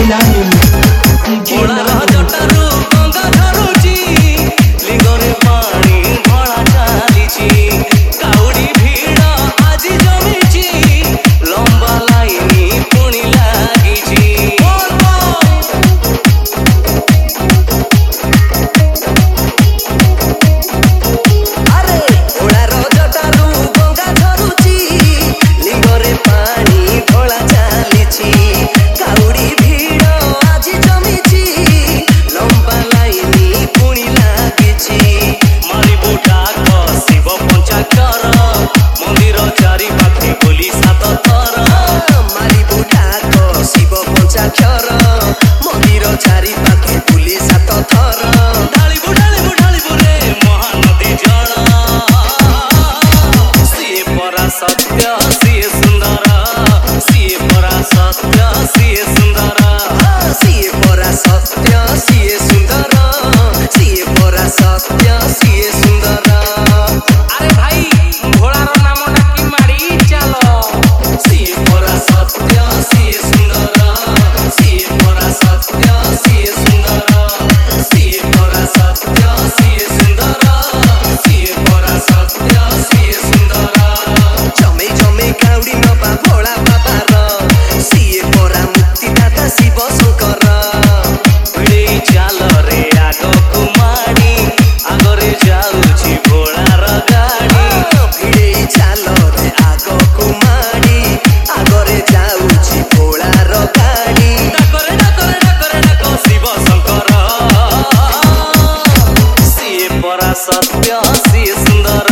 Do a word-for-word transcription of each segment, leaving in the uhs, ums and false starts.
सत्य सिए सुंदर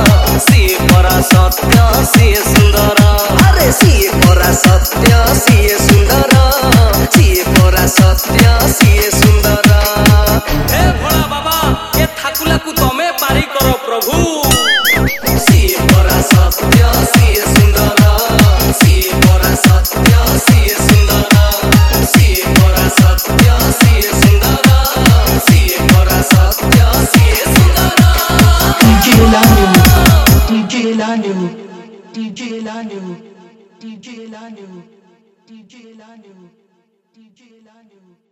सिए परा सत्य सिए सुंदर अरे सिए परा सत्य सिए सुंदर सिए परा सत्य सिए सुंदर। हे भोला बाबा ए ठाकुला को तमे पारी करो प्रभु। सिए परा सत्य सिए सुंदर सिए परा सत्य सिए सुंदर सिए परा सत्य सिए सुंदर सिए परा सत्य सिए सुंदर। D J Lanu, D J Lanu, D J Lanu, D J Lanu, D J Lanu, D J Lanu.